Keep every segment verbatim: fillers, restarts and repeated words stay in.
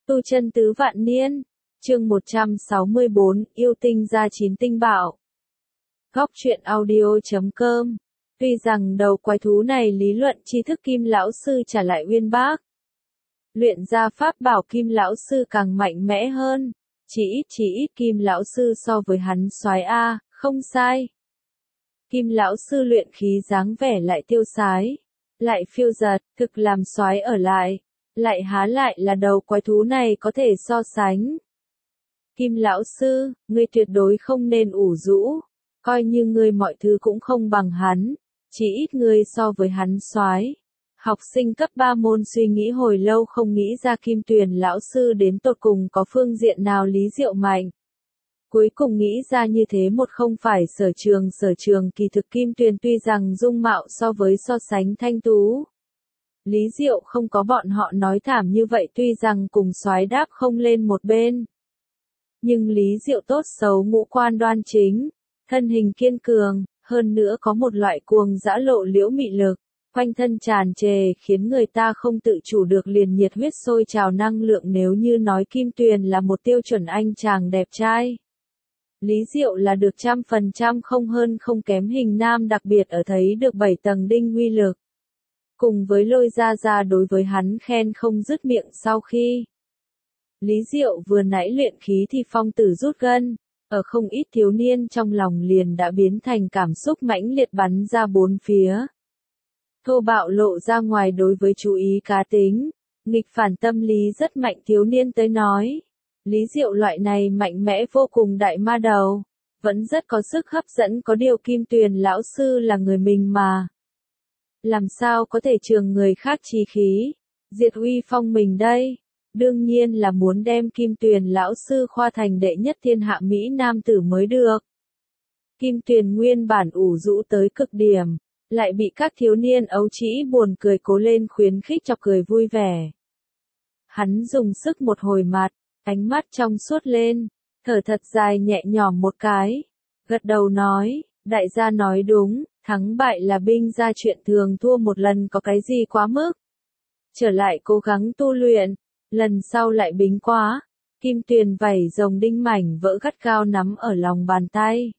Tu chân tứ vạn niên, chương một trăm sáu mươi bốn, yêu tinh gia chín tinh bảo. Góc truyện audio chấm com. Tuy rằng đầu quái thú này lý luận tri thức Kim lão sư trả lại uyên bác, luyện ra pháp bảo Kim lão sư càng mạnh mẽ hơn, chỉ ít chỉ ít Kim lão sư so với hắn soái a, không sai. Kim lão sư luyện khí dáng vẻ lại tiêu sái, lại phiêu dật, thực làm soái ở lại, lại há lại là đầu quái thú này có thể so sánh. Kim lão sư, ngươi tuyệt đối không nên ủ rũ, coi như ngươi mọi thứ cũng không bằng hắn, chỉ ít ngươi so với hắn soái. Học sinh cấp ba môn suy nghĩ hồi lâu không nghĩ ra Kim Tuyền lão sư đến tột cùng có phương diện nào lý diệu mạnh. Cuối cùng nghĩ ra như thế một không phải sở trường sở trường kỳ thực Kim Tuyền tuy rằng dung mạo so với so sánh thanh tú. Lý diệu không có bọn họ nói thảm như vậy tuy rằng cùng soái đáp không lên một bên. Nhưng lý diệu tốt xấu ngũ quan đoan chính, thân hình kiên cường, hơn nữa có một loại cuồng dã lộ liễu mị lực, quanh thân tràn trề khiến người ta không tự chủ được liền nhiệt huyết sôi trào năng lượng nếu như nói Kim Tuyền là một tiêu chuẩn anh chàng đẹp trai. Lý diệu là được trăm phần trăm không hơn không kém hình nam đặc biệt ở thấy được bảy tầng đinh uy lực. Cùng với lôi ra ra đối với hắn khen không dứt miệng sau khi. Lý diệu vừa nãy luyện khí thì phong tử rút gân, ở không ít thiếu niên trong lòng liền đã biến thành cảm xúc mãnh liệt bắn ra bốn phía. Thô bạo lộ ra ngoài đối với chú ý cá tính, nghịch phản tâm lý rất mạnh thiếu niên tới nói. Lý diệu loại này mạnh mẽ vô cùng đại ma đầu, vẫn rất có sức hấp dẫn có điều Kim Tuyền lão sư là người mình mà. Làm sao có thể trường người khác chí khí, diệt uy phong mình đây? Đương nhiên là muốn đem Kim Tuyền lão sư khoa thành đệ nhất thiên hạ Mỹ nam tử mới được. Kim Tuyền nguyên bản ủ rũ tới cực điểm, lại bị các thiếu niên ấu trĩ buồn cười cố lên khuyến khích chọc cười vui vẻ. Hắn dùng sức một hồi mặt, ánh mắt trong suốt lên, thở thật dài nhẹ nhõm một cái, gật đầu nói, đại gia nói đúng, thắng bại là binh ra chuyện thường thua một lần có cái gì quá mức. Trở lại cố gắng tu luyện, lần sau lại bính quá, Kim Tuyền vảy rồng đinh mảnh vỡ gắt gao nắm ở lòng bàn tay.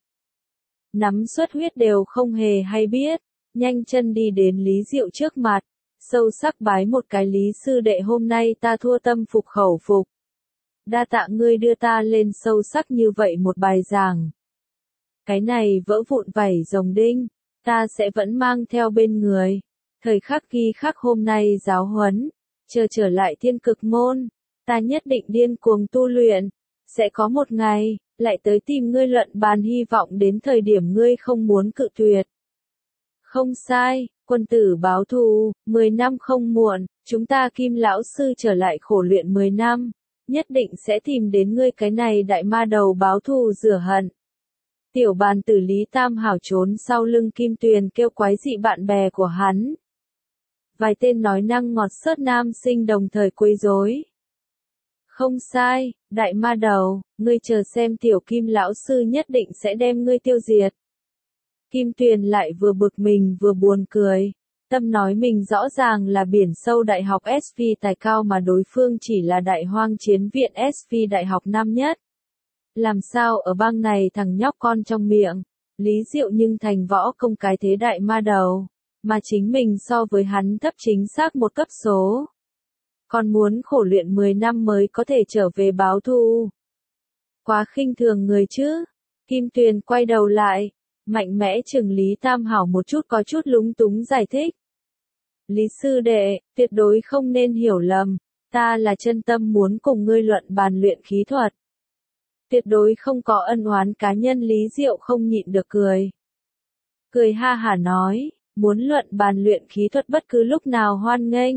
Nắm xuất huyết đều không hề hay biết, nhanh chân đi đến Lý Diệu trước mặt, sâu sắc bái một cái Lý sư đệ hôm nay ta thua tâm phục khẩu phục. Đa tạ ngươi đưa ta lên sâu sắc như vậy một bài giảng. Cái này vỡ vụn vảy rồng đinh, ta sẽ vẫn mang theo bên người. Thời khắc ghi khắc hôm nay giáo huấn, chờ trở lại thiên cực môn, ta nhất định điên cuồng tu luyện, sẽ có một ngày, lại tới tìm ngươi luận bàn hy vọng đến thời điểm ngươi không muốn cự tuyệt. Không sai, quân tử báo thù, mười năm không muộn, chúng ta Kim lão sư trở lại khổ luyện mười năm, nhất định sẽ tìm đến ngươi cái này đại ma đầu báo thù rửa hận. Tiểu bàn tử Lý Tam Hảo trốn sau lưng Kim Tuyền kêu quái dị bạn bè của hắn. Vài tên nói năng ngọt xớt nam sinh đồng thời quấy rối. Không sai, đại ma đầu, ngươi chờ xem tiểu Kim lão sư nhất định sẽ đem ngươi tiêu diệt. Kim Tuyền lại vừa bực mình vừa buồn cười, tâm nói mình rõ ràng là biển sâu đại học ét vê tài cao mà đối phương chỉ là đại hoang chiến viện ét vê đại học năm nhất. Làm sao ở bang này thằng nhóc con trong miệng, Lý Diệu nhưng thành võ công cái thế đại ma đầu, mà chính mình so với hắn thấp chính xác một cấp số. Còn muốn khổ luyện mười năm mới có thể trở về báo thù. Quá khinh thường người chứ. Kim Tuyền quay đầu lại, mạnh mẽ chừng Lý Tam Hảo một chút có chút lúng túng giải thích. Lý sư đệ, tuyệt đối không nên hiểu lầm, ta là chân tâm muốn cùng ngươi luận bàn luyện khí thuật. Tuyệt đối không có ân oán cá nhân. Lý Diệu không nhịn được cười. Cười ha hả nói, muốn luận bàn luyện khí thuật bất cứ lúc nào hoan nghênh.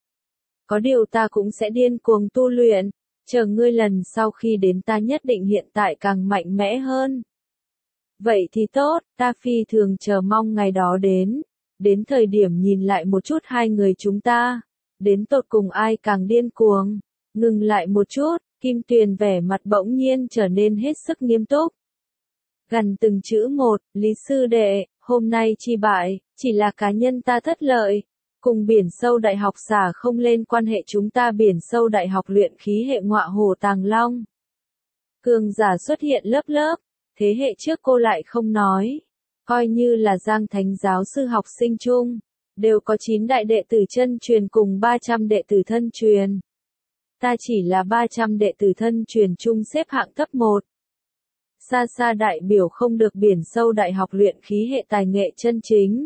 Có điều ta cũng sẽ điên cuồng tu luyện, chờ ngươi lần sau khi đến ta nhất định hiện tại càng mạnh mẽ hơn. Vậy thì tốt, ta phi thường chờ mong ngày đó đến, đến thời điểm nhìn lại một chút hai người chúng ta, đến tột cùng ai càng điên cuồng. Ngừng lại một chút, Kim Tuyền vẻ mặt bỗng nhiên trở nên hết sức nghiêm túc. Gần từng chữ một, Lý sư đệ, hôm nay chi bại, chỉ là cá nhân ta thất lợi. Cùng biển sâu đại học xả không lên quan hệ chúng ta biển sâu đại học luyện khí hệ ngọa hồ Tàng Long. Cường giả xuất hiện lớp lớp, thế hệ trước cô lại không nói. Coi như là Giang Thánh giáo sư học sinh chung, đều có chín đại đệ tử chân truyền cùng ba trăm đệ tử thân truyền. Ta chỉ là ba trăm đệ tử thân truyền chung xếp hạng cấp một. Xa xa đại biểu không được biển sâu đại học luyện khí hệ tài nghệ chân chính.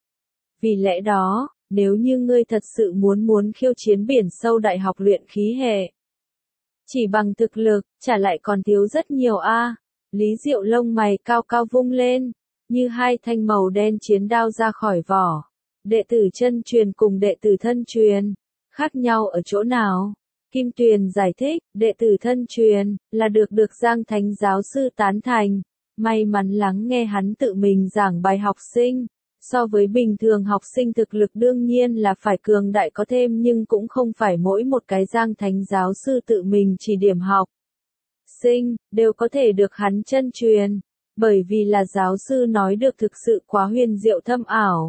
Vì lẽ đó, nếu như ngươi thật sự muốn muốn khiêu chiến biển sâu đại học luyện khí hệ, chỉ bằng thực lực, chả lại còn thiếu rất nhiều a. Lý Diệu lông mày cao cao vung lên, như hai thanh màu đen chiến đao ra khỏi vỏ. Đệ tử chân truyền cùng đệ tử thân truyền, khác nhau ở chỗ nào? Kim Tuyền giải thích, đệ tử thân truyền, là được được Giang Thánh giáo sư tán thành, may mắn lắng nghe hắn tự mình giảng bài học sinh. So với bình thường học sinh thực lực đương nhiên là phải cường đại có thêm nhưng cũng không phải mỗi một cái Giang Thánh giáo sư tự mình chỉ điểm học sinh, đều có thể được hắn chân truyền, bởi vì là giáo sư nói được thực sự quá huyền diệu thâm ảo.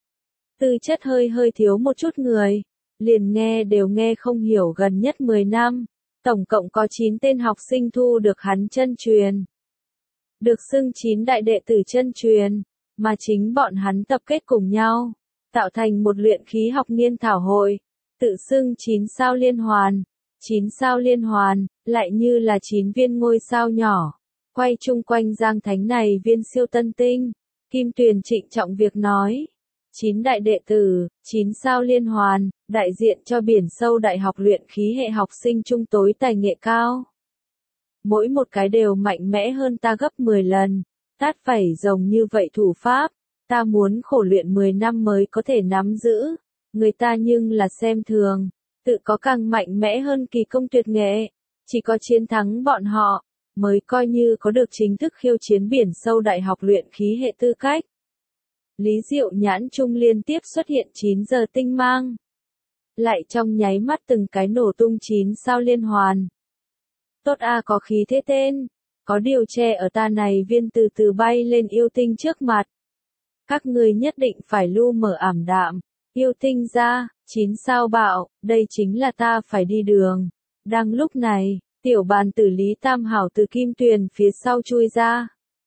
Tư chất hơi hơi thiếu một chút người, liền nghe đều nghe không hiểu gần nhất mười năm, tổng cộng có chín tên học sinh thu được hắn chân truyền. Được xưng chín đại đệ tử chân truyền, mà chính bọn hắn tập kết cùng nhau, tạo thành một luyện khí học nghiên thảo hội, tự xưng chín sao liên hoàn. Chín sao liên hoàn, lại như là chín viên ngôi sao nhỏ, quay chung quanh Giang Thánh này viên siêu tân tinh. Kim Tuyền trịnh trọng việc nói, chín đại đệ tử, chín sao liên hoàn, đại diện cho biển sâu đại học luyện khí hệ học sinh trung tối tài nghệ cao. Mỗi một cái đều mạnh mẽ hơn ta gấp mười lần, tát phẩy rồng như vậy thủ pháp, ta muốn khổ luyện mười năm mới có thể nắm giữ, người ta nhưng là xem thường. Tự có càng mạnh mẽ hơn kỳ công tuyệt nghệ, chỉ có chiến thắng bọn họ, mới coi như có được chính thức khiêu chiến biển sâu đại học luyện khí hệ tư cách. Lý Diệu nhãn trung liên tiếp xuất hiện chín giờ tinh mang. Lại trong nháy mắt từng cái nổ tung chín sao liên hoàn. Tốt a có khí thế tên, có điều che ở ta này viên từ từ bay lên yêu tinh trước mặt. Các ngươi nhất định phải lu mở ảm đạm, yêu tinh ra. Chín sao bạo, đây chính là ta phải đi đường. Đang lúc này, tiểu bàn tử Lý Tam Hảo từ Kim Tuyền phía sau chui ra.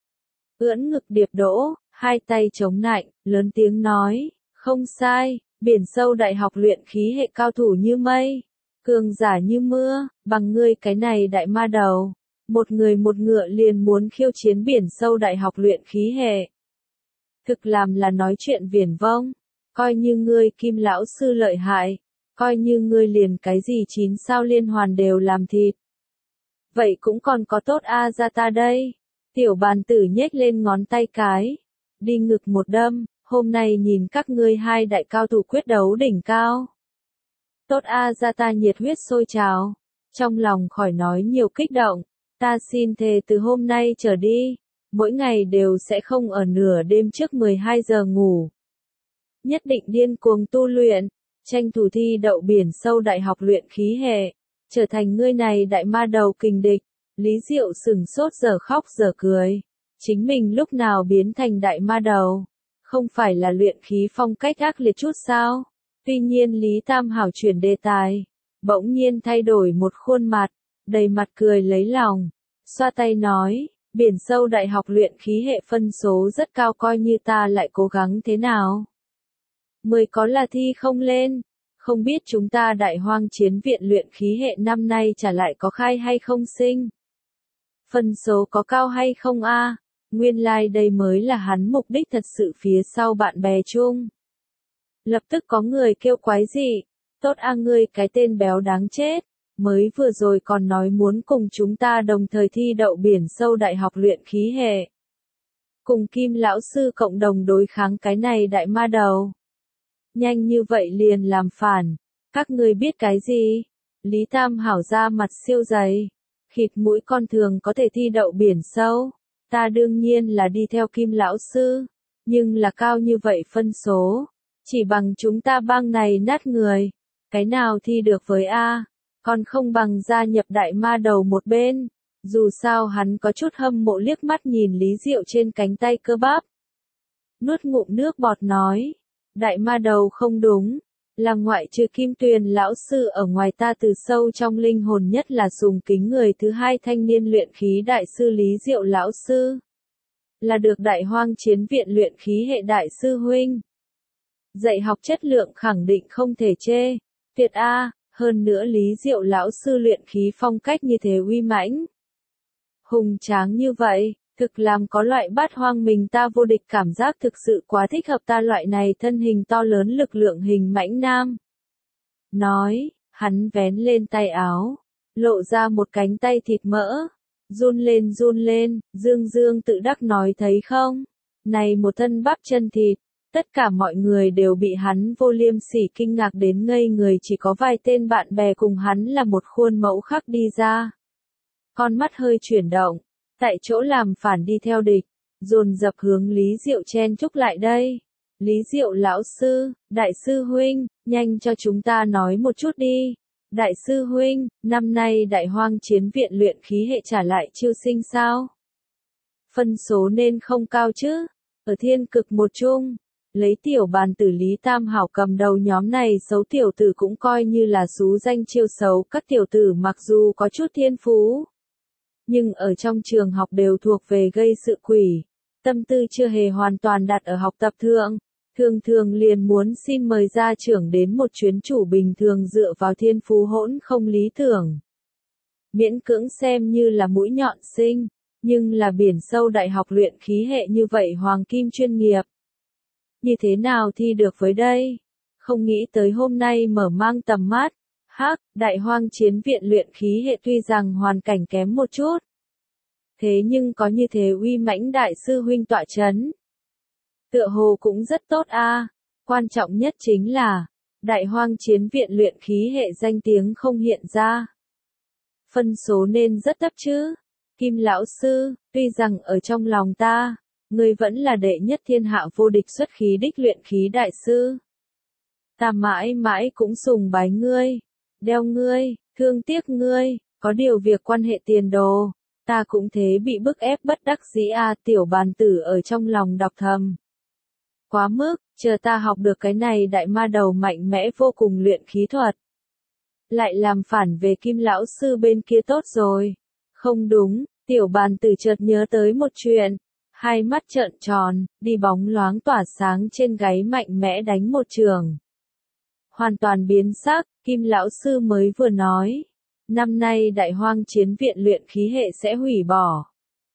Ưỡn ngực điệp đỗ, hai tay chống nạnh, lớn tiếng nói, không sai, biển sâu đại học luyện khí hệ cao thủ như mây, cường giả như mưa, bằng ngươi cái này đại ma đầu. Một người một ngựa liền muốn khiêu chiến biển sâu đại học luyện khí hệ. Thực làm là nói chuyện viển vông. Coi như ngươi Kim lão sư lợi hại, coi như ngươi liền cái gì chín sao liên hoàn đều làm thịt. Vậy cũng còn có tốt a ra ta đây. Tiểu bàn tử nhếch lên ngón tay cái, đi ngực một đâm, hôm nay nhìn các ngươi hai đại cao thủ quyết đấu đỉnh cao. Tốt a ra ta nhiệt huyết sôi trào, trong lòng khỏi nói nhiều kích động, ta xin thề từ hôm nay trở đi, mỗi ngày đều sẽ không ở nửa đêm trước mười hai giờ ngủ. Nhất định điên cuồng tu luyện, tranh thủ thi đậu biển sâu đại học luyện khí hệ, trở thành ngươi này đại ma đầu kình địch. Lý Diệu sừng sốt giờ khóc giờ cười, chính mình lúc nào biến thành đại ma đầu, không phải là luyện khí phong cách ác liệt chút sao? Tuy nhiên Lý Tam Hảo chuyển đề tài, bỗng nhiên thay đổi một khuôn mặt, đầy mặt cười lấy lòng, xoa tay nói, biển sâu đại học luyện khí hệ phân số rất cao coi như ta lại cố gắng thế nào. Mười có là thi không lên, không biết chúng ta đại hoang chiến viện luyện khí hệ năm nay trả lại có khai hay không sinh. Phân số có cao hay không a? Nguyên lai like đây mới là hắn mục đích thật sự phía sau bạn bè chung. Lập tức có người kêu quái dị, tốt a ngươi cái tên béo đáng chết, mới vừa rồi còn nói muốn cùng chúng ta đồng thời thi đậu biển sâu đại học luyện khí hệ. Cùng Kim lão sư cộng đồng đối kháng cái này đại ma đầu. Nhanh như vậy liền làm phản, các ngươi biết cái gì? Lý Tam Hảo ra mặt siêu dày, khịt mũi con thường có thể thi đậu biển sâu, ta đương nhiên là đi theo Kim lão sư, nhưng là cao như vậy phân số, chỉ bằng chúng ta bang này nát người, cái nào thi được với A, còn không bằng gia nhập đại ma đầu một bên, dù sao hắn có chút hâm mộ liếc mắt nhìn Lý Diệu trên cánh tay cơ bắp. Nuốt ngụm nước bọt nói, Đại ma đầu không đúng. Là ngoại trừ Kim Tuyền lão sư ở ngoài ta từ sâu trong linh hồn nhất là sùng kính người thứ hai thanh niên luyện khí đại sư Lý Diệu lão sư. Là được Đại Hoang Chiến Viện luyện khí hệ đại sư huynh. Dạy học chất lượng khẳng định không thể chê. Tuyệt a, hơn nữa Lý Diệu lão sư luyện khí phong cách như thế uy mãnh. Hùng tráng như vậy, thực làm có loại bát hoang mình ta vô địch cảm giác thực sự quá thích hợp ta loại này thân hình to lớn lực lượng hình mãnh nam. Nói, hắn vén lên tay áo, lộ ra một cánh tay thịt mỡ, run lên run lên, dương dương tự đắc nói thấy không, này một thân bắp chân thịt, tất cả mọi người đều bị hắn vô liêm sỉ kinh ngạc đến ngây người chỉ có vài tên bạn bè cùng hắn là một khuôn mẫu khác đi ra. Con mắt hơi chuyển động. Tại chỗ làm phản đi theo địch, dồn dập hướng Lý Diệu chen chúc lại đây. Lý Diệu lão sư, đại sư huynh, nhanh cho chúng ta nói một chút đi. Đại sư huynh, năm nay Đại Hoang Chiến Viện luyện khí hệ trả lại chiêu sinh sao? Phân số nên không cao chứ? Ở thiên cực một chung, lấy tiểu bàn tử Lý Tam Hảo cầm đầu nhóm này xấu tiểu tử cũng coi như là xú danh chiêu xấu. Các tiểu tử mặc dù có chút thiên phú, nhưng ở trong trường học đều thuộc về gây sự quỷ, tâm tư chưa hề hoàn toàn đặt ở học tập thượng, thường thường liền muốn xin mời gia trưởng đến một chuyến chủ bình thường dựa vào thiên phú hỗn không lý tưởng. Miễn cưỡng xem như là mũi nhọn sinh, nhưng là biển sâu đại học luyện khí hệ như vậy hoàng kim chuyên nghiệp. Như thế nào thi được với đây? Không nghĩ tới hôm nay mở mang tầm mắt. Hắc, Đại Hoang Chiến Viện luyện khí hệ tuy rằng hoàn cảnh kém một chút. Thế nhưng có như thế uy mãnh đại sư huynh tọa chấn. Tựa hồ cũng rất tốt a. Quan trọng nhất chính là, Đại Hoang Chiến Viện luyện khí hệ danh tiếng không hiện ra. Phân số nên rất thấp chứ. Kim lão sư, tuy rằng ở trong lòng ta, ngươi vẫn là đệ nhất thiên hạ vô địch xuất khí đích luyện khí đại sư. Ta mãi mãi cũng sùng bái ngươi. Đeo ngươi, thương tiếc ngươi, có điều việc quan hệ tiền đồ, ta cũng thế bị bức ép bất đắc dĩ a. Tiểu bàn tử ở trong lòng đọc thầm. Quá mức, chờ ta học được cái này đại ma đầu mạnh mẽ vô cùng luyện khí thuật. Lại làm phản về Kim lão sư bên kia tốt rồi. Không đúng, tiểu bàn tử chợt nhớ tới một chuyện. Hai mắt trợn tròn, đi bóng loáng tỏa sáng trên gáy mạnh mẽ đánh một trường. Hoàn toàn biến sắc, Kim lão sư mới vừa nói. Năm nay Đại Hoang Chiến Viện luyện khí hệ sẽ hủy bỏ.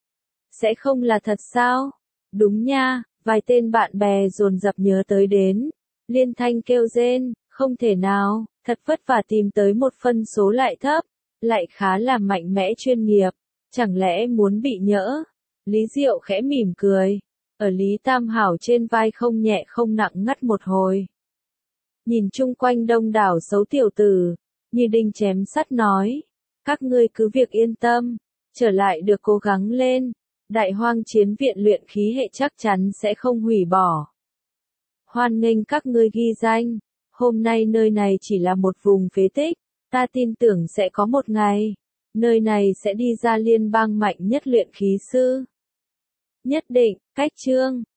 Sẽ không là thật sao? Đúng nha, vài tên bạn bè dồn dập nhớ tới đến. Liên thanh kêu rên, không thể nào, thật vất vả tìm tới một phân số lại thấp, lại khá là mạnh mẽ chuyên nghiệp, chẳng lẽ muốn bị nhỡ? Lý Diệu khẽ mỉm cười, ở Lý Tam Hảo trên vai không nhẹ không nặng ngắt một hồi. Nhìn chung quanh đông đảo xấu tiểu tử, như đinh chém sắt nói, các ngươi cứ việc yên tâm, trở lại được cố gắng lên, Đại Hoang Chiến Viện luyện khí hệ chắc chắn sẽ không hủy bỏ. Hoan nghênh các ngươi ghi danh, hôm nay nơi này chỉ là một vùng phế tích, ta tin tưởng sẽ có một ngày, nơi này sẽ đi ra liên bang mạnh nhất luyện khí sư. Nhất định, cách chương.